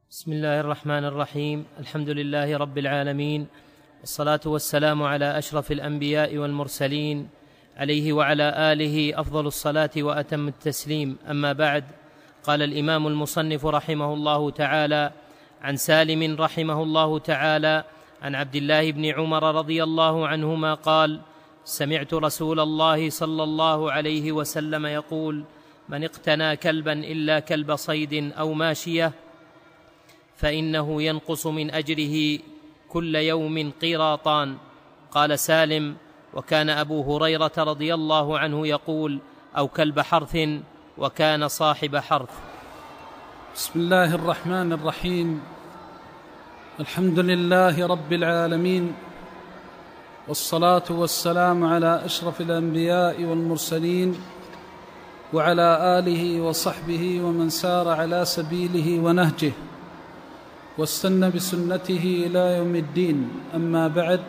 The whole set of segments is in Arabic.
بسم الله الرحمن الرحيم. الحمد لله رب العالمين، والصلاة والسلام على أشرف الأنبياء والمرسلين، عليه وعلى آله أفضل الصلاة وأتم التسليم. أما بعد، قال الإمام المصنف رحمه الله تعالى: عن سالم رحمه الله تعالى عن عبد الله بن عمر رضي الله عنهما قال: سمعت رسول الله صلى الله عليه وسلم يقول: من اقتنى كلبا إلا كلب صيد أو ماشية فإنه ينقص من أجره كل يوم قيراطان. قال سالم: وكان أبو هريرة رضي الله عنه يقول: أو كلب حرث، وكان صاحب حرث. بسم الله الرحمن الرحيم. الحمد لله رب العالمين، والصلاة والسلام على أشرف الأنبياء والمرسلين، وعلى آله وصحبه ومن سار على سبيله ونهجه واستنى بسنته إلى يوم الدين. أما بعد،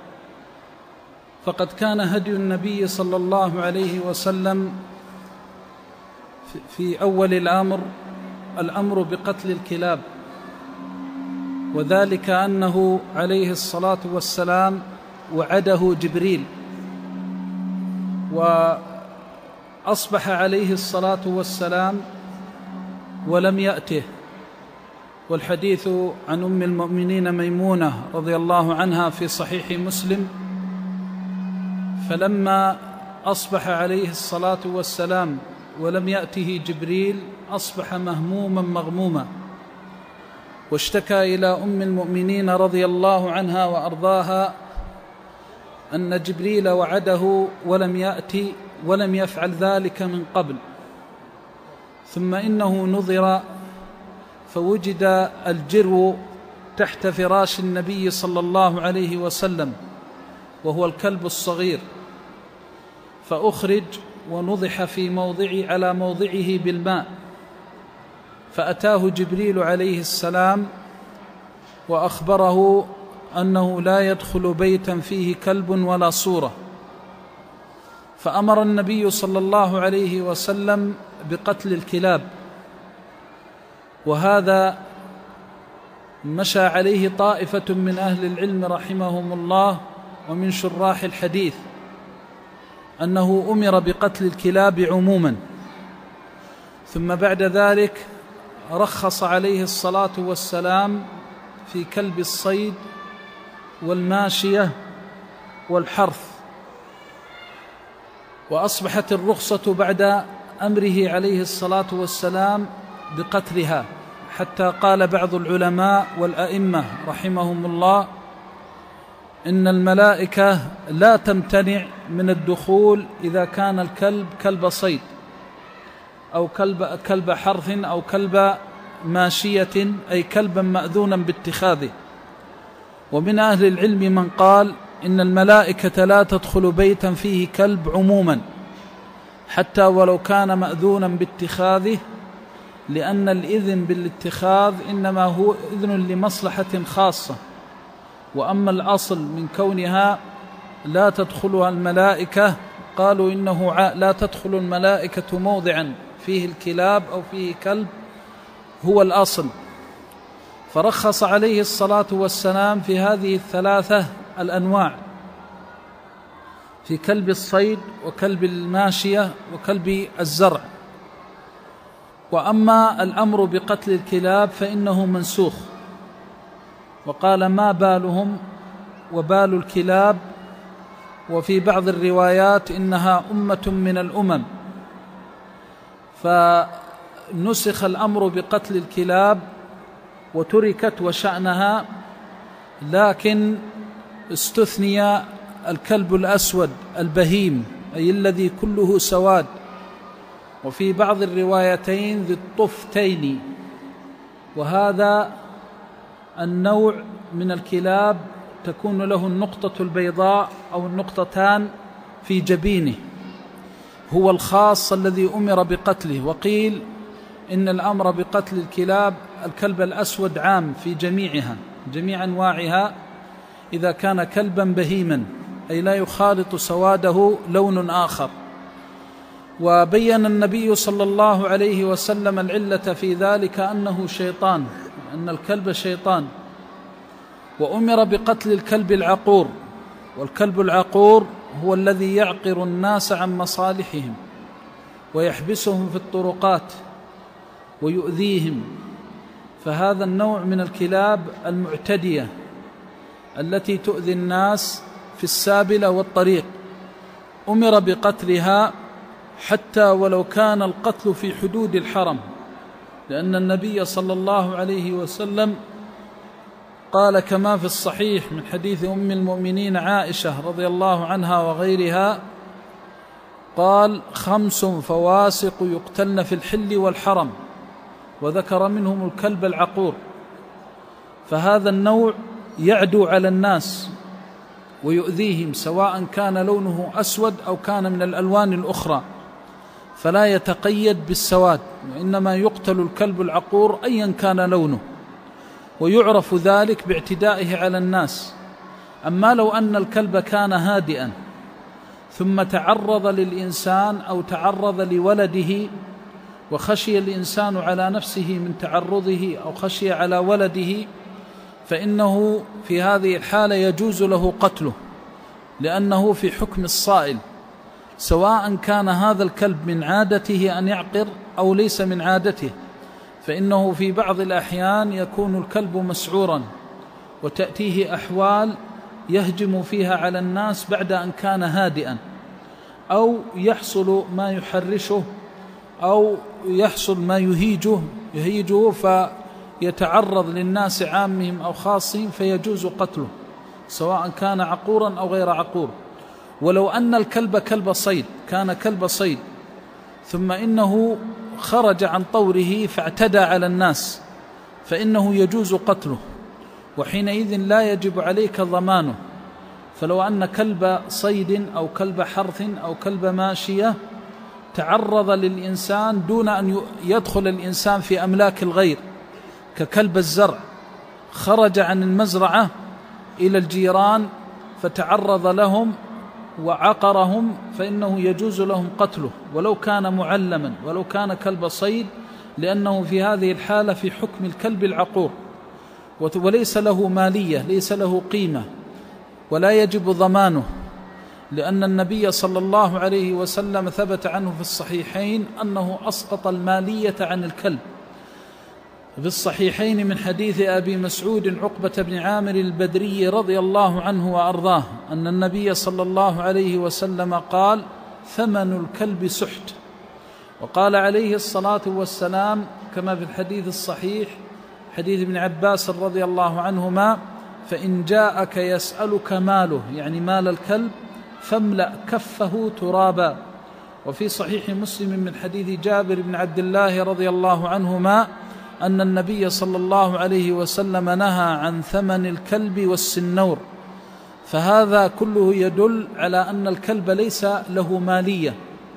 فقد كان هدي النبي صلى الله عليه وسلم في أول الأمر بقتل الكلاب، وذلك أنه عليه الصلاة والسلام وعده جبريل، وأصبح عليه الصلاة والسلام ولم يأته. والحديث عن أم المؤمنين ميمونة رضي الله عنها في صحيح مسلم: فلما أصبح عليه الصلاة والسلام ولم يأته جبريل أصبح مهموما مغموما، واشتكى إلى أم المؤمنين رضي الله عنها وأرضاها أن جبريل وعده ولم يأتي ولم يفعل ذلك من قبل. ثم إنه نظر فوجد الجرو تحت فراش النبي صلى الله عليه وسلم، وهو الكلب الصغير، فأخرج ونضح على موضعه بالماء. فأتاه جبريل عليه السلام وأخبره أنه لا يدخل بيتا فيه كلب ولا صورة، فأمر النبي صلى الله عليه وسلم بقتل الكلاب. وهذا مشى عليه طائفة من أهل العلم رحمهم الله ومن شراح الحديث، أنه أمر بقتل الكلاب عموما، ثم بعد ذلك رخص عليه الصلاة والسلام في كلب الصيد والماشية والحرث. وأصبحت الرخصة بعد أمره عليه الصلاة والسلام بقتلها، حتى قال بعض العلماء والأئمة رحمهم الله: إن الملائكة لا تمتنع من الدخول إذا كان الكلب كلب صيد أو كلب حرث أو كلب ماشية، أي كلبا مأذونا باتخاذه. ومن أهل العلم من قال إن الملائكة لا تدخل بيتا فيه كلب عموما حتى ولو كان مأذونا باتخاذه، لأن الإذن بالاتخاذ إنما هو إذن لمصلحة خاصة، وأما الأصل من كونها لا تدخلها الملائكة، قالوا إنه لا تدخل الملائكة موضعا فيه الكلاب أو فيه كلب، هو الأصل. فرخص عليه الصلاة والسلام في هذه الثلاثة الأنواع، في كلب الصيد وكلب الماشية وكلب الزرع. وأما الأمر بقتل الكلاب فإنه منسوخ، وقال: ما بالهم وبال الكلاب. وفي بعض الروايات إنها أمة من الأمم، فنسخ الأمر بقتل الكلاب وتركت وشأنها، لكن استثني الكلب الأسود البهيم، أي الذي كله سواد، وفي بعض الروايتين ذي الطفتين. وهذا النوع من الكلاب تكون له النقطة البيضاء أو النقطتان في جبينه، هو الخاص الذي أمر بقتله. وقيل إن الأمر بقتل الكلاب الكلب الأسود عام في جميع أنواعها، إذا كان كلبا بهيما، أي لا يخالط سواده لون آخر. وبين النبي صلى الله عليه وسلم العلة في ذلك أنه شيطان، أن الكلب شيطان، وأمر بقتل الكلب العقور. والكلب العقور هو الذي يعقر الناس عن مصالحهم ويحبسهم في الطرقات ويؤذيهم، فهذا النوع من الكلاب المعتدية التي تؤذي الناس في السابلة والطريق أمر بقتلها، حتى ولو كان القتل في حدود الحرم، لأن النبي صلى الله عليه وسلم قال كما في الصحيح من حديث أم المؤمنين عائشة رضي الله عنها وغيرها، قال: 5 فواسق يقتلن في الحل والحرم، وذكر منهم الكلب العقور. فهذا النوع يعدو على الناس ويؤذيهم، سواء كان لونه أسود أو كان من الألوان الأخرى، فلا يتقيد بالسواد، وإنما يقتل الكلب العقور أيا كان لونه، ويعرف ذلك باعتدائه على الناس. أما لو أن الكلب كان هادئا ثم تعرض للإنسان أو تعرض لولده، وخشي الإنسان على نفسه من تعرضه أو خشي على ولده، فإنه في هذه الحالة يجوز له قتله، لأنه في حكم الصائل، سواء كان هذا الكلب من عادته أن يعقر أو ليس من عادته، فإنه في بعض الأحيان يكون الكلب مسعورا وتأتيه أحوال يهجم فيها على الناس بعد أن كان هادئا، أو يحصل ما يحرشه أو يحصل ما يهيجه فيتعرض للناس عامهم أو خاصهم، فيجوز قتله سواء كان عقورا أو غير عقور. ولو أن الكلب كلب صيد، كان كلب صيد ثم إنه خرج عن طوره فاعتدى على الناس، فإنه يجوز قتله، وحينئذ لا يجب عليك ضمانه. فلو أن كلب صيد أو كلب حرث أو كلب ماشية تعرض للإنسان دون أن يدخل الإنسان في أملاك الغير، ككلب الزرع، خرج عن المزرعة إلى الجيران فتعرض لهم وعقرهم، فإنه يجوز لهم قتله ولو كان معلما، ولو كان كلب صيد، لأنه في هذه الحالة في حكم الكلب العقور، وليس له مالية، ليس له قيمة، ولا يجب ضمانه، لأن النبي صلى الله عليه وسلم ثبت عنه في الصحيحين أنه أسقط المالية عن الكلب. في الصحيحين من حديث أبي مسعود عقبة بن عامر البدري رضي الله عنه وأرضاه أن النبي صلى الله عليه وسلم قال: ثمن الكلب سحت. وقال عليه الصلاة والسلام كما في الحديث الصحيح حديث ابن عباس رضي الله عنهما: فإن جاءك يسألك ماله، يعني مال الكلب، فاملأ كفه ترابا. وفي صحيح مسلم من حديث جابر بن عبد الله رضي الله عنهما أن النبي صلى الله عليه وسلم نهى عن ثمن الكلب والسنور. فهذا كله يدل على أن الكلب ليس له مالية،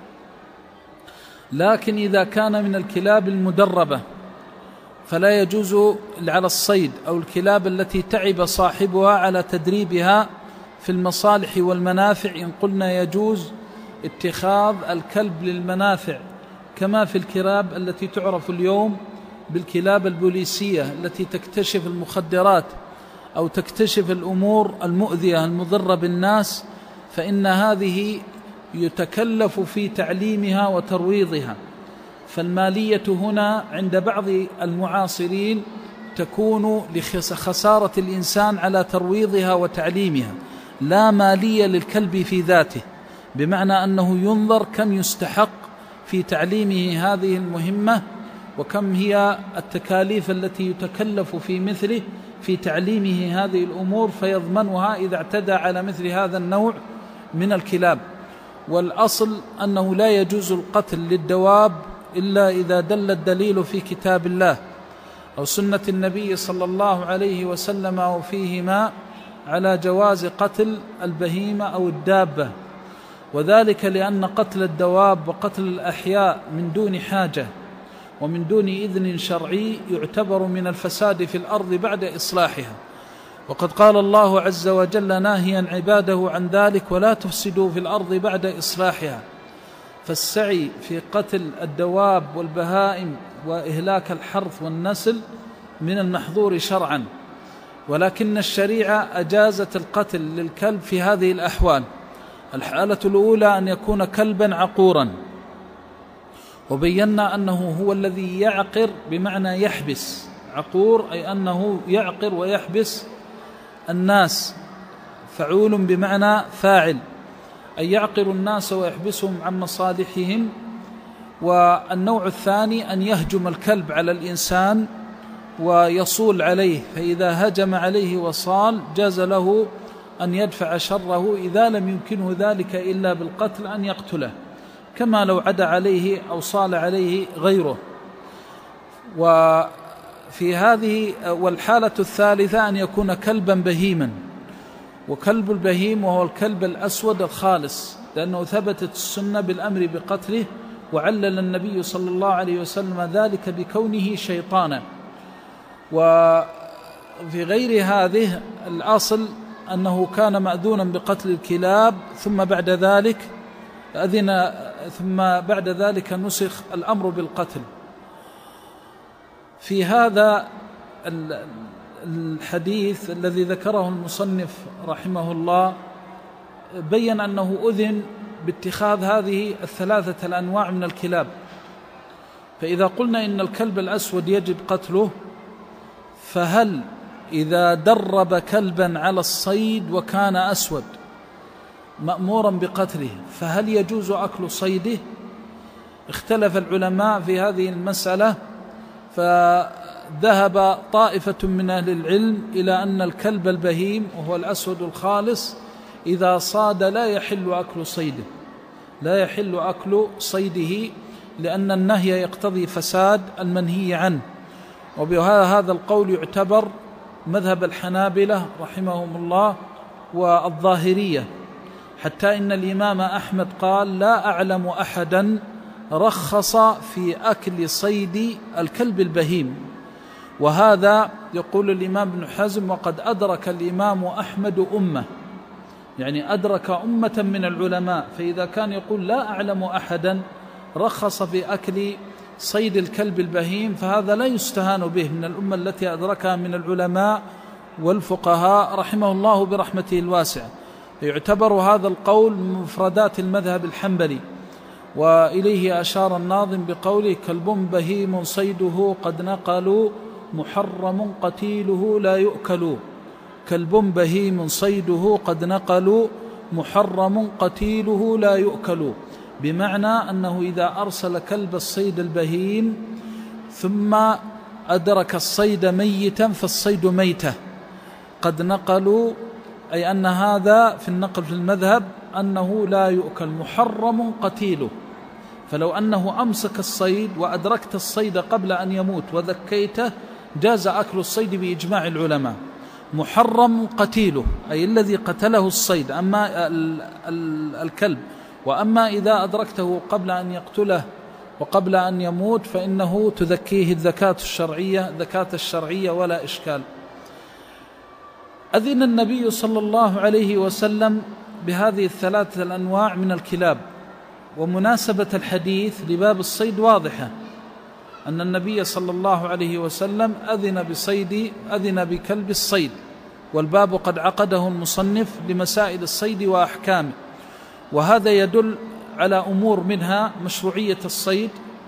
لكن إذا كان من الكلاب المدربة فلا يجوز على الصيد، أو الكلاب التي تعب صاحبها على تدريبها في المصالح والمنافع، إن قلنا يجوز اتخاذ الكلب للمنافع، كما في الكلاب التي تعرف اليوم بالكلاب البوليسية التي تكتشف المخدرات أو تكتشف الأمور المؤذية المضرة بالناس، فإن هذه يتكلف في تعليمها وترويضها. فالمالية هنا عند بعض المعاصرين تكون لخسارة الإنسان على ترويضها وتعليمها، لا مالية للكلب في ذاته، بمعنى أنه ينظر كم يستحق في تعليمه هذه المهمة، وكم هي التكاليف التي يتكلف في مثله في تعليمه هذه الأمور، فيضمنها إذا اعتدى على مثل هذا النوع من الكلاب. والأصل أنه لا يجوز القتل للدواب إلا إذا دل الدليل في كتاب الله أو سنة النبي صلى الله عليه وسلم أو فيهما على جواز قتل البهيمة أو الدابة، وذلك لأن قتل الدواب وقتل الأحياء من دون حاجة ومن دون إذن شرعي يعتبر من الفساد في الأرض بعد إصلاحها. وقد قال الله عز وجل ناهيا عباده عن ذلك: ولا تفسدوا في الأرض بعد إصلاحها. فالسعي في قتل الدواب والبهائم وإهلاك الحرث والنسل من المحظور شرعا، ولكن الشريعة أجازت القتل للكلب في هذه الأحوال. الحالة الأولى أن يكون كلبا عقورا، وبينا أنه هو الذي يعقر بمعنى يحبس، عقور أي أنه يعقر ويحبس الناس، فعول بمعنى فاعل، أي يعقر الناس ويحبسهم عن مصالحهم. والنوع الثاني أن يهجم الكلب على الإنسان ويصول عليه، فإذا هجم عليه وصال جاز له أن يدفع شره إذا لم يمكنه ذلك إلا بالقتل أن يقتله، كما لو عدا عليه أو صال عليه غيره. وفي هذه والحالة الثالثة أن يكون كلبا بهيما، وكلب البهيم وهو الكلب الأسود الخالص، لأنه ثبتت السنة بالأمر بقتله، وعلل النبي صلى الله عليه وسلم ذلك بكونه شيطانا. وفي غير هذه الأصل أنه كان مأذونا بقتل الكلاب، ثم بعد ذلك نسخ الأمر بالقتل. في هذا الحديث الذي ذكره المصنف رحمه الله بين أنه أذن باتخاذ هذه الثلاثة الأنواع من الكلاب. فإذا قلنا إن الكلب الأسود يجب قتله، فهل إذا درب كلبا على الصيد وكان أسود مأمورا بقتله فهل يجوز أكل صيده؟ اختلف العلماء في هذه المسألة، فذهب طائفة من أهل العلم إلى أن الكلب البهيم وهو الأسود الخالص إذا صاد لا يحل أكل صيده، لأن النهي يقتضي فساد المنهي عنه. وبهذا القول يعتبر مذهب الحنابلة رحمهم الله والظاهرية، حتى إن الإمام أحمد قال: لا أعلم أحدا رخص في أكل صيد الكلب البهيم. وهذا يقول الإمام ابن حزم: وقد أدرك الإمام أحمد أمة، يعني أدرك أمة من العلماء. فإذا كان يقول لا أعلم أحدا رخص في أكل صيد الكلب البهيم فهذا لا يستهان به من الأمة التي أدركها من العلماء والفقهاء رحمه الله برحمته الواسعة. يعتبر هذا القول من مفردات المذهب الحنبلي، وإليه أشار الناظم بقوله: كلب بهيم صيده قد نقلوا محرم قتيله لا يؤكل. كلب بهيم صيده قد نقلوا محرم قتيله لا يؤكل، بمعنى أنه إذا أرسل كلب الصيد البهيم ثم أدرك الصيد ميتا فالصيد ميتة. قد نقلوا أي أن هذا في النقل في المذهب أنه لا يؤكل، محرم قتيله. فلو أنه أمسك الصيد وأدركت الصيد قبل أن يموت وذكيته جاز أكل الصيد بإجماع العلماء. محرم قتيله أي الذي قتله الصيد، أما الكلب. وأما إذا أدركته قبل أن يقتله وقبل أن يموت فإنه تذكيه الذكاة الشرعية ولا إشكال. أذن النبي صلى الله عليه وسلم بهذه الثلاثة الأنواع من الكلاب. ومناسبة الحديث لباب الصيد واضحة، أن النبي صلى الله عليه وسلم أذن بكلب الصيد، والباب قد عقده المصنف لمسائل الصيد وأحكامه. وهذا يدل على أمور، منها مشروعية الصيد،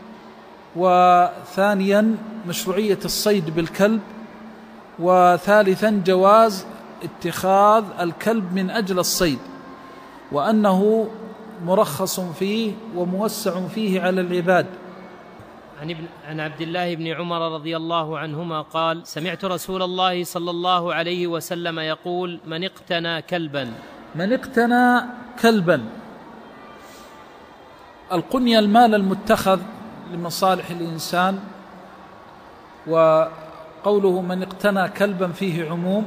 وثانيا مشروعية الصيد بالكلب، وثالثا جواز اتخاذ الكلب من أجل الصيد، وأنه مرخص فيه وموسع فيه على العباد. عن عبد الله بن عمر رضي الله عنهما قال: سمعت رسول الله صلى الله عليه وسلم يقول: من اقتنى كلبا. القنية المال المتخذ لمصالح الإنسان، وقوله من اقتنى كلبا فيه عموم،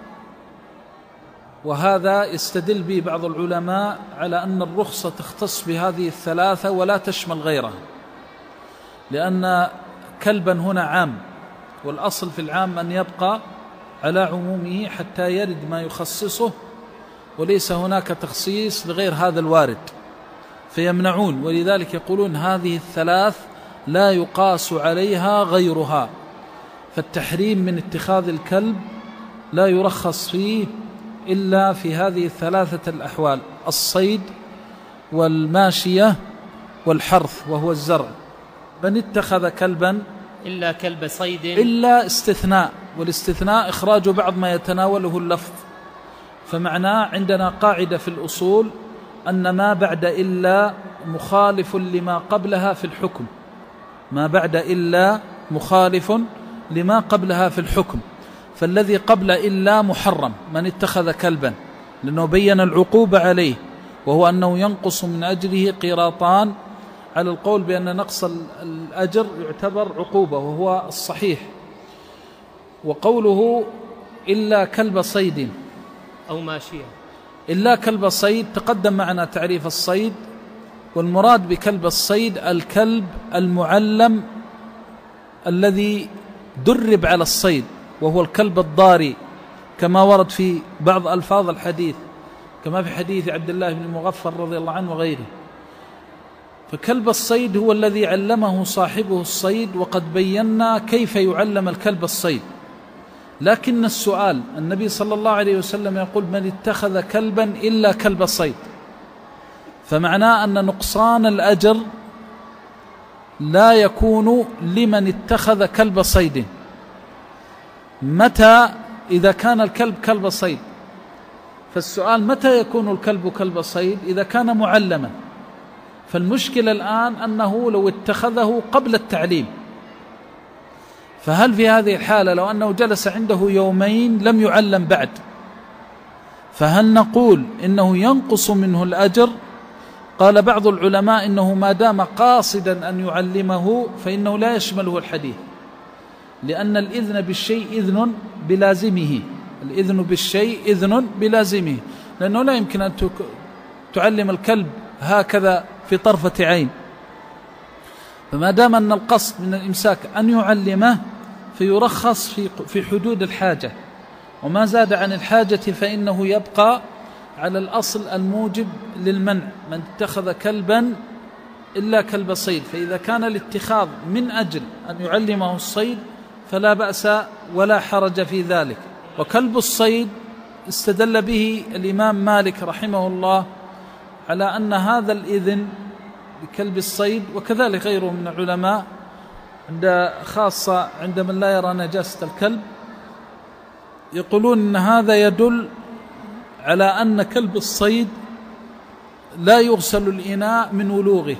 وهذا يستدل به بعض العلماء على أن الرخصة تختص بهذه الثلاثة ولا تشمل غيرها، لأن كلبا هنا عام، والأصل في العام أن يبقى على عمومه حتى يرد ما يخصصه، وليس هناك تخصيص لغير هذا الوارد فيمنعون. ولذلك يقولون هذه الثلاث لا يقاس عليها غيرها، فالتحريم من اتخاذ الكلب لا يرخص فيه إلا في هذه الثلاثة الأحوال: الصيد والماشية والحرث وهو الزرع. من اتخذ كلبا إلا كلب صيد، إلا استثناء، والاستثناء إخراج بعض ما يتناوله اللفظ. فمعناه عندنا قاعدة في الأصول أن ما بعد إلا مخالف لما قبلها في الحكم، ما بعد إلا مخالف لما قبلها في الحكم. فالذي قبل إلا محرم من اتخذ كلبا، لأنه بين العقوبة عليه، وهو أنه ينقص من أجره قيراطان، على القول بأن نقص الأجر يعتبر عقوبة وهو الصحيح. وقوله إلا كلب صيد أو ماشية، إلا كلب صيد تقدم معنا تعريف الصيد، والمراد بكلب الصيد الكلب المعلم الذي درب على الصيد، وهو الكلب الضاري كما ورد في بعض ألفاظ الحديث، كما في حديث عبد الله بن مغفر رضي الله عنه وغيره. فكلب الصيد هو الذي علمه صاحبه الصيد، وقد بينا كيف يعلم الكلب الصيد. لكن السؤال، النبي صلى الله عليه وسلم يقول: من اتخذ كلبا إلا كلب صيد، فمعناه أن نقصان الأجر لا يكون لمن اتخذ كلب صيد. متى؟ إذا كان الكلب كلب صيد. فالسؤال: متى يكون الكلب كلب صيد؟ إذا كان معلما. فالمشكلة الآن أنه لو اتخذه قبل التعليم، فهل في هذه الحالة لو أنه جلس عنده يومين لم يعلم بعد، فهل نقول إنه ينقص منه الأجر؟ قال بعض العلماء إنه ما دام قاصدا أن يعلمه فإنه لا يشمله الحديث، لأن الإذن بالشيء إذن بلازمه، الإذن بالشيء إذن بلازمه، لأنه لا يمكن أن تعلم الكلب هكذا في طرفة عين. فما دام أن القصد من الإمساك أن يعلمه فيرخص في حدود الحاجة، وما زاد عن الحاجة فإنه يبقى على الأصل الموجب للمنع: من اتخذ كلبا إلا كلب صيد. فإذا كان الاتخاذ من أجل أن يعلمه الصيد فلا بأس ولا حرج في ذلك. وكلب الصيد استدل به الإمام مالك رحمه الله على أن هذا الإذن بكلب الصيد، وكذلك غيره من العلماء، خاصة عند من لا يرى نجاسة الكلب، يقولون أن هذا يدل على أن كلب الصيد لا يغسل الإناء من ولوغه.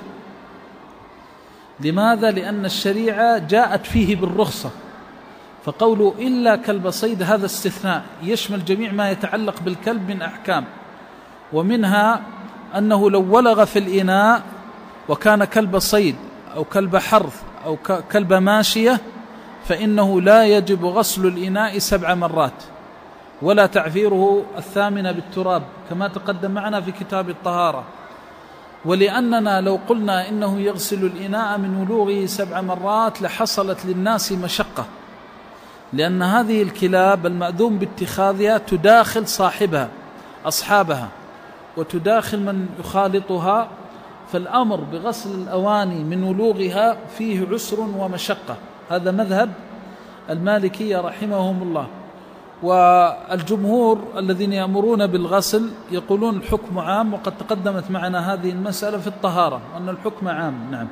لماذا؟ لأن الشريعة جاءت فيه بالرخصة، فقوله إلا كلب صيد هذا استثناء يشمل جميع ما يتعلق بالكلب من أحكام، ومنها أنه لو ولغ في الإناء وكان كلب صيد أو كلب حرث أو كلب ماشية فإنه لا يجب غسل الإناء 7 مرات ولا تعفيره 8 بالتراب كما تقدم معنا في كتاب الطهارة. ولأننا لو قلنا إنه يغسل الإناء من ولوغه 7 مرات لحصلت للناس مشقة، لأن هذه الكلاب المأذون باتخاذها تداخل صاحبها أصحابها وتداخل من يخالطها، فالأمر بغسل الأواني من ولوغها فيه عسر ومشقة. هذا مذهب المالكية رحمهم الله. والجمهور الذين يأمرون بالغسل يقولون الحكم عام، وقد تقدمت معنا هذه المسألة في الطهارة وأن الحكم عام. نعم.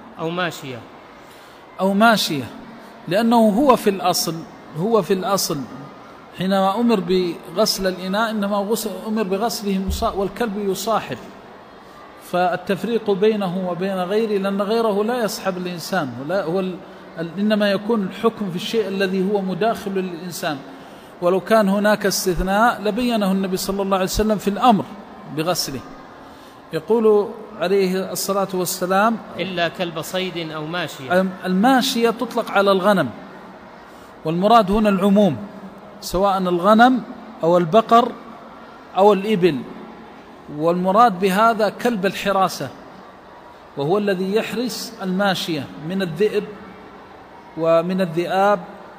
أو ماشية لأنه هو في الأصل حينما أمر بغسل الإناء إنما أمر بغسله والكلب يصاحب، فالتفريق بينه وبين غيره لأن غيره لا يصحب الإنسان، إنما يكون الحكم في الشيء الذي هو مداخل للإنسان. ولو كان هناك استثناء لبينه النبي صلى الله عليه وسلم في الأمر بغسله. يقول عليه الصلاة والسلام: إلا كلب صيد أو ماشية. الماشية تطلق على الغنم، والمراد هنا العموم، سواء الغنم أو البقر أو الإبل. والمراد بهذا كلب الحراسة، وهو الذي يحرس الماشية من الذئب ومن الذئاب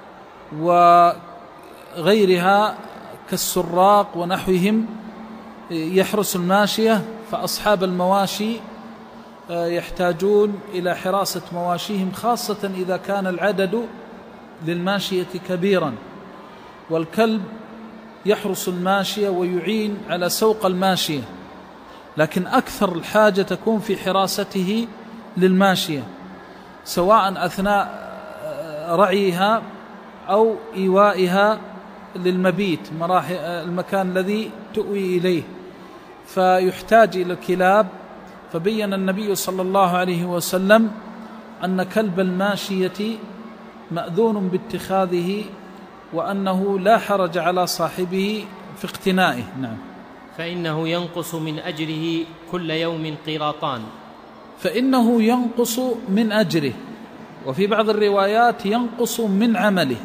وغيرها كالسراق ونحوهم، يحرس الماشية. فأصحاب المواشي يحتاجون إلى حراسة مواشيهم، خاصة إذا كان العدد للماشية كبيرا، والكلب يحرس الماشية ويعين على سوق الماشية، لكن أكثر الحاجة تكون في حراسته للماشية، سواء أثناء رعيها أو إيوائها للمبيت، المكان الذي تؤوي إليه، فيحتاج إلى الكلاب. فبين النبي صلى الله عليه وسلم أن كلب الماشية مأذون باتخاذه، وأنه لا حرج على صاحبه في اقتنائه. نعم. فإنه ينقص من أجره كل يوم قيراطان. فإنه ينقص من أجره، وفي بعض الروايات ينقص من عمله.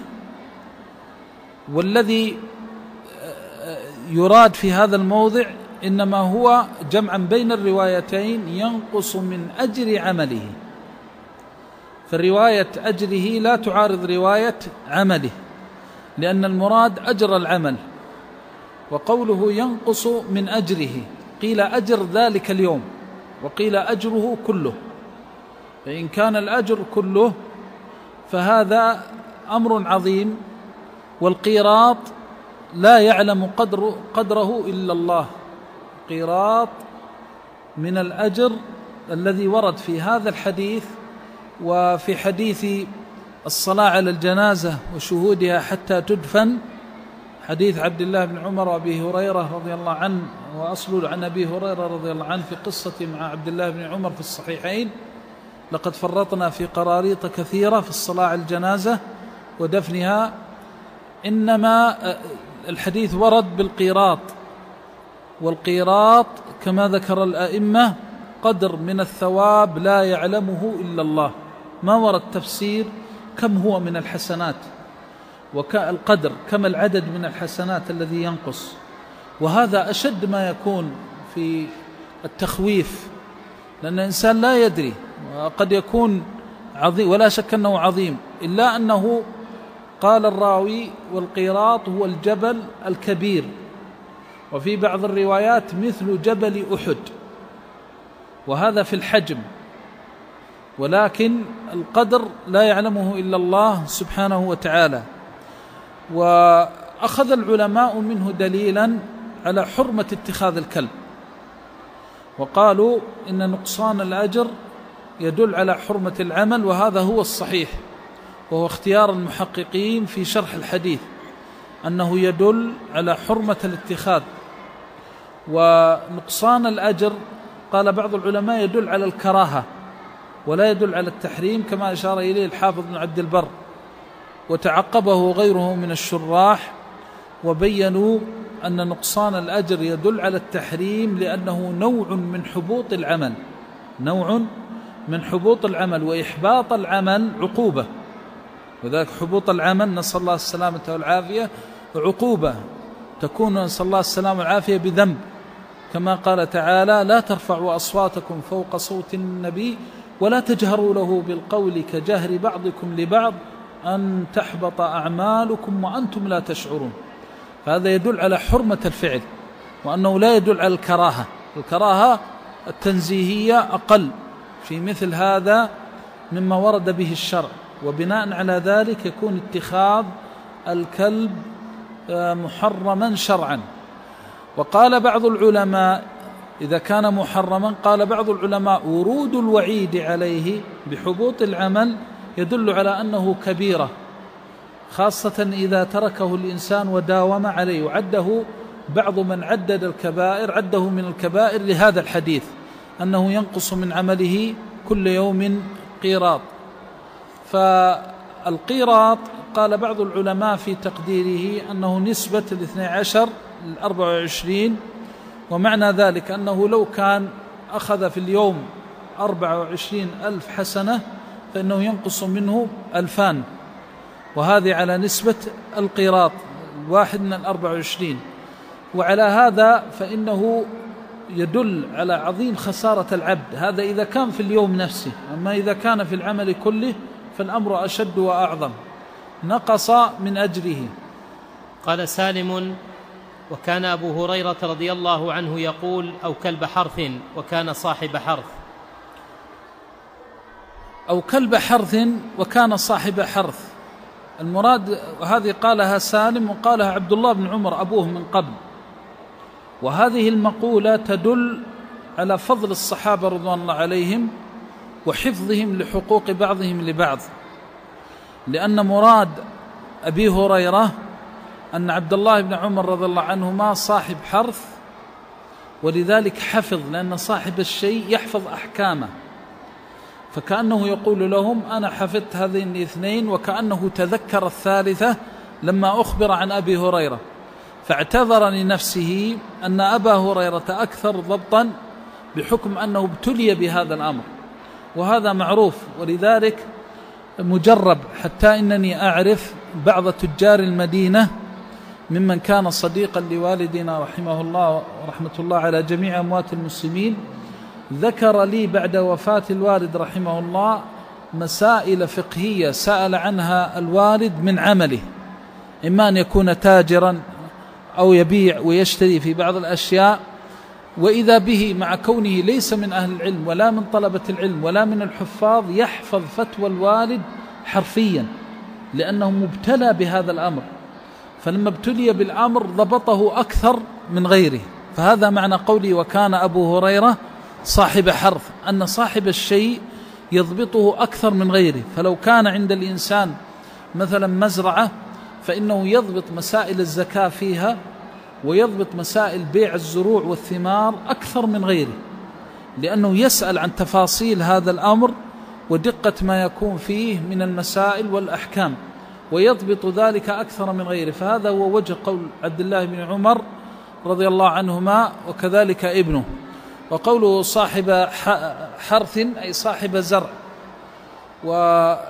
والذي يراد في هذا الموضع إنما هو جمعا بين الروايتين، ينقص من أجر عمله، فرواية أجره لا تعارض رواية عمله، لأن المراد أجر العمل. وقوله ينقص من أجره، قيل أجر ذلك اليوم، وقيل أجره كله. فإن كان الأجر كله فهذا أمر عظيم، والقيراط لا يعلم قدره إلا الله. قيراط من الأجر الذي ورد في هذا الحديث، وفي حديث الصلاة على الجنازة وشهودها حتى تدفن، حديث عبد الله بن عمر وأبي هريرة رضي الله عنه، وأصل عن أبي هريرة رضي الله عنه في قصة مع عبد الله بن عمر في الصحيحين: لقد فرطنا في قراريط كثيرة في الصلاة على الجنازة ودفنها. إنما الحديث ورد بالقيراط، والقيراط كما ذكر الأئمة قدر من الثواب لا يعلمه إلا الله. ما ورد تفسير كم هو من الحسنات، والقدر كم العدد من الحسنات الذي ينقص، وهذا أشد ما يكون في التخويف، لأن الإنسان لا يدري، وقد يكون عظيم، ولا شك أنه عظيم، إلا أنه قال الراوي: والقيراط هو الجبل الكبير، وفي بعض الروايات مثل جبل أحد، وهذا في الحجم، ولكن القدر لا يعلمه إلا الله سبحانه وتعالى. وأخذ العلماء منه دليلا على حرمة اتخاذ الكلب، وقالوا إن نقصان الأجر يدل على حرمة العمل، وهذا هو الصحيح، وهو اختيار المحققين في شرح الحديث، أنه يدل على حرمة الاتخاذ. ونقصان الأجر قال بعض العلماء يدل على الكراهة ولا يدل على التحريم، كما أشار إليه الحافظ بن عبد البر، وتعقبه غيره من الشراح وبينوا أن نقصان الأجر يدل على التحريم، لأنه نوع من حبوط العمل، نوع من حبوط العمل، وإحباط العمل عقوبة، وذلك حبوط العمل نسأل الله السلامة والعافية عقوبة تكون نسأل الله السلامة والعافية بذنب، كما قال تعالى: لا ترفعوا أصواتكم فوق صوت النبي ولا تجهروا له بالقول كجهر بعضكم لبعض أن تحبط أعمالكم وأنتم لا تشعرون. فهذا يدل على حرمة الفعل، وأنه لا يدل على الكراهة. الكراهة التنزيهية أقل في مثل هذا مما ورد به الشرع، وبناء على ذلك يكون اتخاذ الكلب محرما شرعا. وقال بعض العلماء إذا كان محرما، قال بعض العلماء ورود الوعيد عليه بحبوط العمل يدل على أنه كبيرة، خاصة إذا تركه الإنسان وداوم عليه، وعده بعض من عدد الكبائر، عده من الكبائر لهذا الحديث، أنه ينقص من عمله كل يوم قيراط. فالقيراط قال بعض العلماء في تقديره أنه نسبة 12 ل24، ومعنى ذلك أنه لو كان أخذ في اليوم 24,000 حسنة فإنه ينقص منه 2000، وهذه على نسبة القيراط الواحد من 24. وعلى هذا فإنه يدل على عظيم خسارة العبد، هذا إذا كان في اليوم نفسه، أما إذا كان في العمل كله فالأمر أشد وأعظم، نقص من أجره. قال سالم: وكان أبو هريرة رضي الله عنه يقول: أو كلب حرث، وكان صاحب حرث. أو كلب حرث وكان صاحب حرث، المراد هذه قالها سالم وقالها عبد الله بن عمر أبوه من قبل، وهذه المقولة تدل على فضل الصحابة رضوان الله عليهم وحفظهم لحقوق بعضهم لبعض، لأن مراد أبي هريرة أن عبد الله بن عمر رضي الله عنهما صاحب حرث، ولذلك حفظ، لأن صاحب الشيء يحفظ أحكامه، فكأنه يقول لهم أنا حفظت هذين الاثنين، وكأنه تذكر الثالثة لما أخبر عن أبي هريرة، فاعتذر لنفسه أن أبا هريرة أكثر ضبطا بحكم أنه ابتلي بهذا الأمر، وهذا معروف ولذلك مجرب، حتى إنني أعرف بعض تجار المدينة ممن كان صديقا لوالدنا رحمه الله ورحمة الله على جميع أموات المسلمين، ذكر لي بعد وفاة الوالد رحمه الله مسائل فقهية سأل عنها الوالد من عمله، إما أن يكون تاجرا أو يبيع ويشتري في بعض الأشياء، وإذا به مع كونه ليس من أهل العلم ولا من طلبة العلم ولا من الحفاظ يحفظ فتوى الوالد حرفيا، لأنه مبتلى بهذا الأمر، فلما ابتلي بالأمر ضبطه أكثر من غيره. فهذا معنى قولي وكان أبو هريرة صاحب حرث، أن صاحب الشيء يضبطه أكثر من غيره، فلو كان عند الإنسان مثلا مزرعة فإنه يضبط مسائل الزكاة فيها ويضبط مسائل بيع الزروع والثمار أكثر من غيره، لأنه يسأل عن تفاصيل هذا الأمر ودقة ما يكون فيه من المسائل والأحكام، ويضبط ذلك أكثر من غيره. فهذا هو وجه قول عبد الله بن عمر رضي الله عنهما وكذلك ابنه. وقوله صاحب حرث أي صاحب زرع، وكان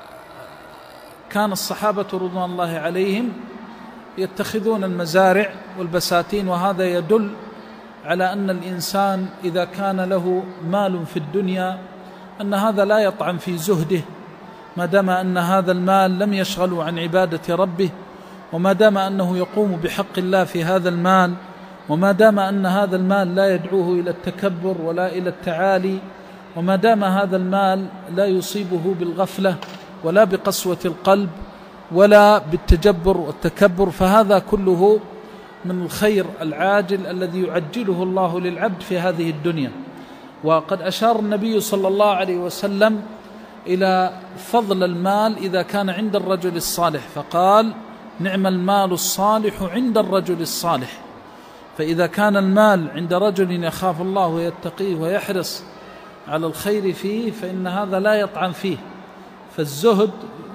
الصحابة رضوان الله عليهم يتخذون المزارع والبساتين، وهذا يدل على أن الإنسان إذا كان له مال في الدنيا أن هذا لا يطعن في زهده، ما دام أن هذا المال لم يشغله عن عبادة ربه، وما دام أنه يقوم بحق الله في هذا المال، وما دام أن هذا المال لا يدعوه إلى التكبر ولا إلى التعالي، وما دام هذا المال لا يصيبه بالغفلة ولا بقسوة القلب ولا بالتجبر والتكبر، فهذا كله من الخير العاجل الذي يعجله الله للعبد في هذه الدنيا. وقد أشار النبي صلى الله عليه وسلم إلى فضل المال إذا كان عند الرجل الصالح، فقال نعم المال الصالح عند الرجل الصالح. فإذا كان المال عند رجل يخاف الله ويتقيه ويحرص على الخير فيه فإن هذا لا يطعن فيه. فالزهد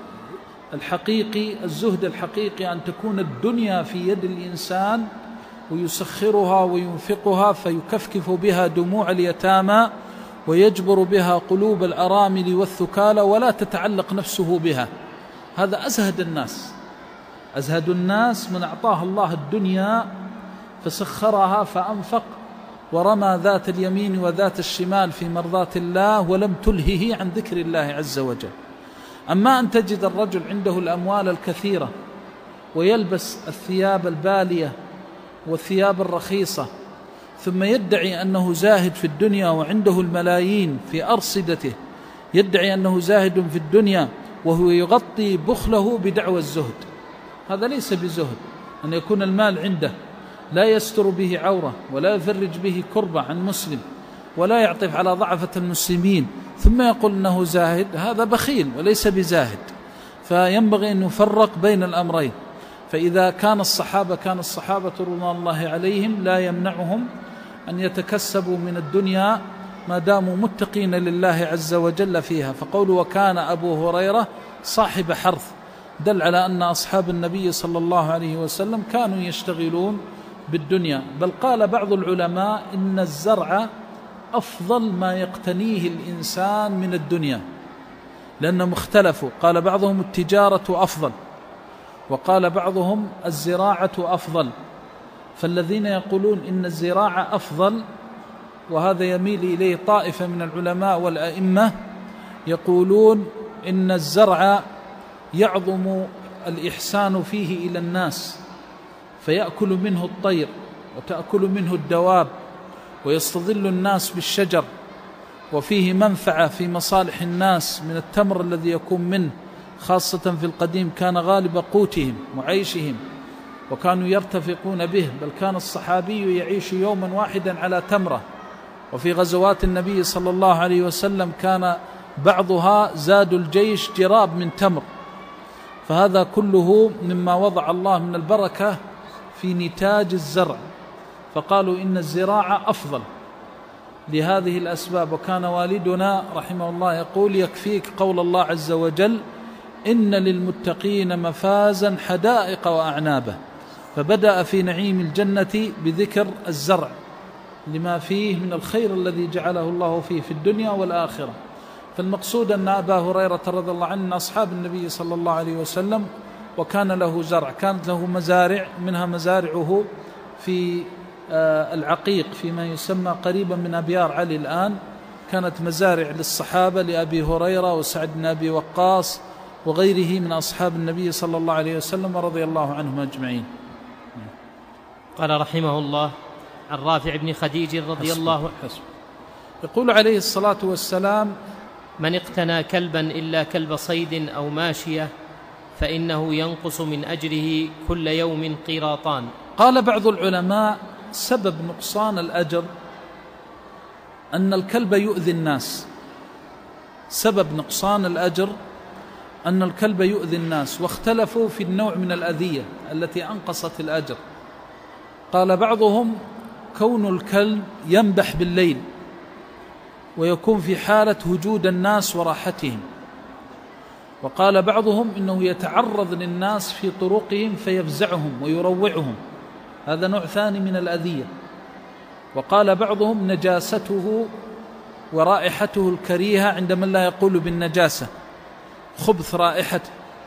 الحقيقي أن تكون الدنيا في يد الإنسان ويسخرها وينفقها فيكفكف بها دموع اليتامى ويجبر بها قلوب الأرامل والثكالى ولا تتعلق نفسه بها. هذا أزهد الناس من أعطاه الله الدنيا فسخرها فأنفق ورمى ذات اليمين وذات الشمال في مرضات الله ولم تلهه عن ذكر الله عز وجل. أما أن تجد الرجل عنده الأموال الكثيرة ويلبس الثياب البالية والثياب الرخيصة ثم يدعي أنه زاهد في الدنيا وعنده الملايين في أرصدته، يدعي أنه زاهد في الدنيا وهو يغطي بخله بدعوى الزهد، هذا ليس بزهد. أن يكون المال عنده لا يستر به عورة ولا يفرج به كربة عن مسلم ولا يعطف على ضعفة المسلمين ثم يقول أنه زاهد، هذا بخيل وليس بزاهد. فينبغي أن يفرق بين الأمرين. فإذا كان الصحابة رضوان الله عليهم لا يمنعهم أن يتكسبوا من الدنيا ما داموا متقين لله عز وجل فيها. فقول وكان أبو هريرة صاحب حرث دل على أن أصحاب النبي صلى الله عليه وسلم كانوا يشتغلون بالدنيا. بل قال بعض العلماء إن الزرع أفضل ما يقتنيه الإنسان من الدنيا، لأنهم اختلفوا، قال بعضهم التجارة أفضل وقال بعضهم الزراعة أفضل. فالذين يقولون إن الزراعة أفضل، وهذا يميل إليه طائفة من العلماء والأئمة، يقولون إن الزرع يعظم الإحسان فيه إلى الناس فيأكل منه الطير وتأكل منه الدواب ويستظل الناس بالشجر، وفيه منفعة في مصالح الناس من التمر الذي يكون منه خاصة في القديم كان غالب قوتهم وعيشهم، وكانوا يرتفقون به، بل كان الصحابي يعيش يوما واحدا على تمرة. وفي غزوات النبي صلى الله عليه وسلم كان بعضها زاد الجيش جراب من تمر. فهذا كله مما وضع الله من البركة في نتاج الزرع، فقالوا إن الزراعة أفضل لهذه الأسباب. وكان والدنا رحمه الله يقول: يكفيك قول الله عز وجل: إن للمتقين مفازا حدائق وأعنابا. فبدأ في نعيم الجنة بذكر الزرع لما فيه من الخير الذي جعله الله فيه في الدنيا والآخرة. فالمقصود أن أبا هريرة رضي الله عنه أصحاب النبي صلى الله عليه وسلم، وكان له زرع، كانت له مزارع، منها مزارعه في العقيق فيما يسمى قريبا من أبيار علي الآن، كانت مزارع للصحابة لأبي هريرة وسعد بن أبي وقاص وغيره من أصحاب النبي صلى الله عليه وسلم ورضي الله عنهم أجمعين. قال رحمه الله عن رافع بن خديج رضي الله عنه يقول عليه الصلاة والسلام: من اقتنى كلبا إلا كلب صيد أو ماشية فإنه ينقص من أجره كل يوم قيراطان. قال بعض العلماء: سبب نقصان الأجر أن الكلب يؤذي الناس. سبب نقصان الأجر أن الكلب يؤذي الناس، واختلفوا في النوع من الأذية التي أنقصت الأجر. قال بعضهم: كون الكلب ينبح بالليل ويكون في حالة وجود الناس وراحتهم. وقال بعضهم: إنه يتعرض للناس في طرقهم فيفزعهم ويروعهم، هذا نوع ثاني من الأذية. وقال بعضهم: نجاسته ورائحته الكريهة عند من لا يقول بالنجاسة، خبث رائحته،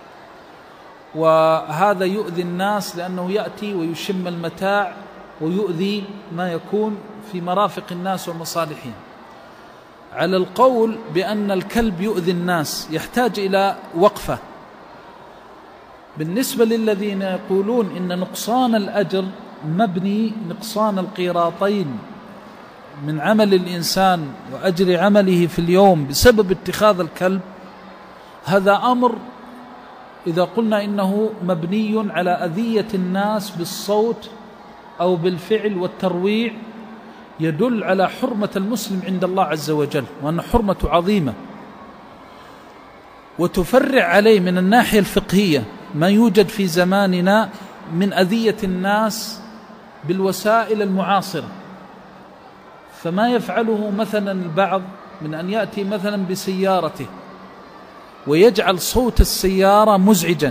وهذا يؤذي الناس لأنه يأتي ويشم المتاع ويؤذي ما يكون في مرافق الناس ومصالحهم. على القول بأن الكلب يؤذي الناس يحتاج إلى وقفة. بالنسبة للذين يقولون إن نقصان الأجر مبني نقصان القيراطين من عمل الإنسان وأجر عمله في اليوم بسبب اتخاذ الكلب، هذا أمر إذا قلنا إنه مبني على أذية الناس بالصوت أو بالفعل والترويع يدل على حرمة المسلم عند الله عز وجل، وأن حرمة عظيمة. وتفرع عليه من الناحية الفقهية ما يوجد في زماننا من أذية الناس بالوسائل المعاصرة. فما يفعله مثلا البعض من أن يأتي مثلا بسيارته ويجعل صوت السيارة مزعجا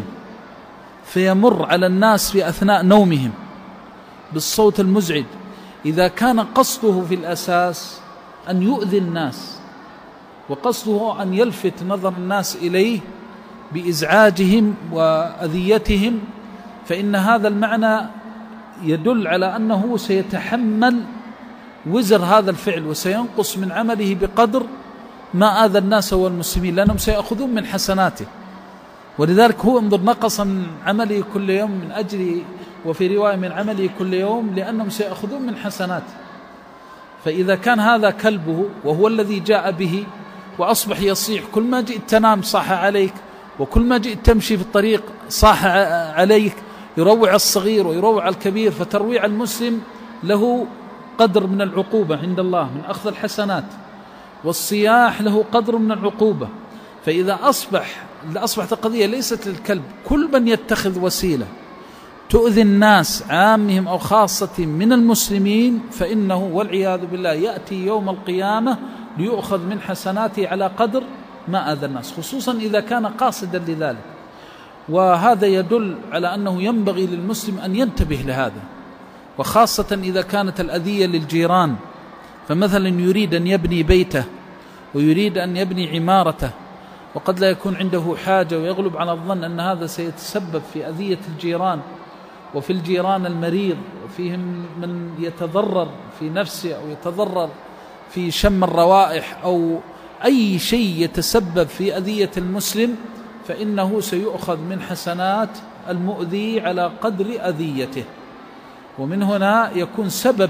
فيمر على الناس في أثناء نومهم بالصوت المزعج، إذا كان قصده في الأساس أن يؤذي الناس وقصده أن يلفت نظر الناس إليه بإزعاجهم وأذيتهم، فإن هذا المعنى يدل على أنه سيتحمل وزر هذا الفعل وسينقص من عمله بقدر ما آذى الناس والمسلمين، لأنهم سيأخذون من حسناته. ولذلك هو انظر نقص من عمله كل يوم من أجل، وفي رواية من عمله كل يوم، لأنهم سيأخذون من حسناته. فإذا كان هذا كلبه وهو الذي جاء به وأصبح يصيح، كل ما جئت تنام صاح عليك، وكل ما جئت تمشي في الطريق صاح عليك، يروع الصغير ويروع الكبير. فترويع المسلم له قدر من العقوبة عند الله من أخذ الحسنات، والصياح له قدر من العقوبة. فإذا أصبحت القضية ليست للكلب، كل من يتخذ وسيلة تؤذي الناس عامهم أو خاصة من المسلمين فإنه والعياذ بالله يأتي يوم القيامة ليؤخذ من حسناته على قدر ما أذى الناس، خصوصا إذا كان قاصدا لذلك. وهذا يدل على أنه ينبغي للمسلم أن ينتبه لهذا، وخاصة إذا كانت الأذية للجيران. فمثلا يريد أن يبني بيته ويريد أن يبني عمارته، وقد لا يكون عنده حاجة، ويغلب على الظن أن هذا سيتسبب في أذية الجيران، وفي الجيران المريض، وفيهم من يتضرر في نفسه أو يتضرر في شم الروائح أو أي شيء يتسبب في أذية المسلم، فإنه سيؤخذ من حسنات المؤذي على قدر أذيته. ومن هنا يكون سبب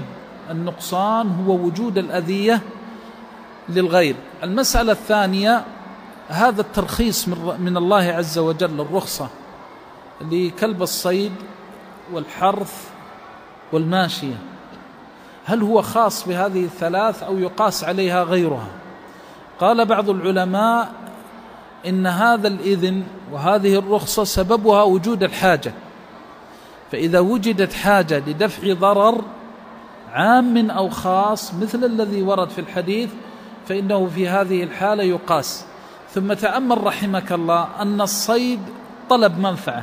النقصان هو وجود الأذية للغير. المسألة الثانية هذا الترخيص من الله عز وجل، الرخصة لكلب الصيد والحرث والماشية، هل هو خاص بهذه الثلاث أو يقاس عليها غيرها؟ قال بعض العلماء إن هذا الإذن وهذه الرخصة سببها وجود الحاجة، فإذا وجدت حاجة لدفع ضرر عام أو خاص مثل الذي ورد في الحديث فإنه في هذه الحالة يقاس. ثم تأمل رحمك الله أن الصيد طلب منفعة،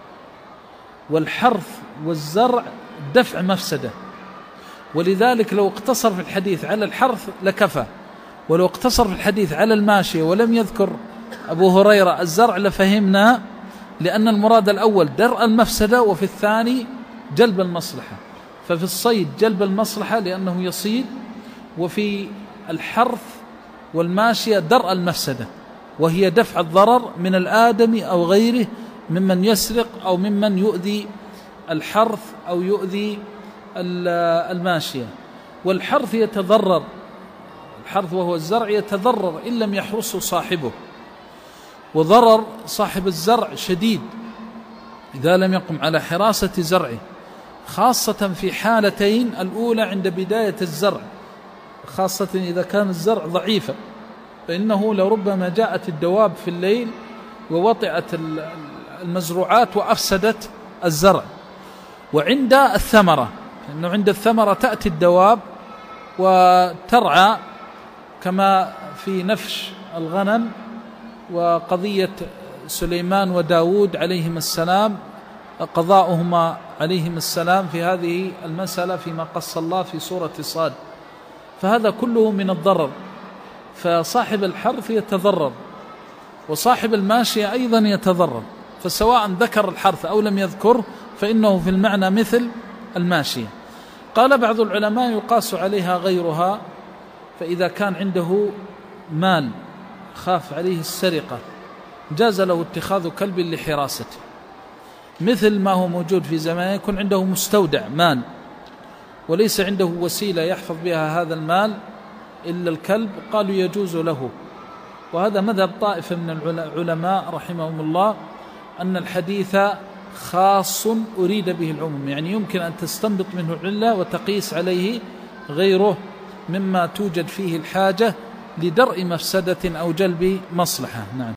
والحرث والزرع دفع مفسدة، ولذلك لو اقتصر في الحديث على الحرث لكفى، ولو اقتصر في الحديث على الماشية ولم يذكر أبو هريرة الزرع لفهمنا، لأن المراد الأول درء المفسدة وفي الثاني جلب المصلحة. ففي الصيد جلب المصلحة لأنه يصيد، وفي الحرث والماشية درء المفسدة وهي دفع الضرر من الآدمي أو غيره ممن يسرق أو ممن يؤذي الحرث أو يؤذي الماشية. والحرث يتضرر، الحرث وهو الزرع يتضرر إن لم يحرسه صاحبه، وضرر صاحب الزرع شديد إذا لم يقم على حراسة زرعه، خاصة في حالتين: الأولى عند بداية الزرع، خاصة إذا كان الزرع ضعيفا، فإنه لربما جاءت الدواب في الليل ووطئت المزروعات وأفسدت الزرع. وعند الثمرة، لأنه عند الثمرة تأتي الدواب وترعى كما في نفش الغنم، وقضية سليمان وداود عليهم السلام قضاؤهما عليهم السلام في هذه المسألة فيما قص الله في سورة صاد، فهذا كله من الضرر. فصاحب الحرث يتضرر وصاحب الماشية أيضا يتضرر، فسواء ذكر الحرث أو لم يذكر فإنه في المعنى مثل الماشية. قال بعض العلماء يقاس عليها غيرها، فإذا كان عنده مال خاف عليه السرقة جاز له اتخاذ كلب لحراسته، مثل ما هو موجود في زمان يكون عنده مستودع مال وليس عنده وسيلة يحفظ بها هذا المال إلا الكلب، قالوا يجوز له. وهذا مذهب طائفة من العلماء رحمهم الله، أن الحديث خاص أريد به العموم، يعني يمكن أن تستنبط منه العلة وتقيس عليه غيره مما توجد فيه الحاجة لدرء مفسدة أو جلب مصلحة. نعم.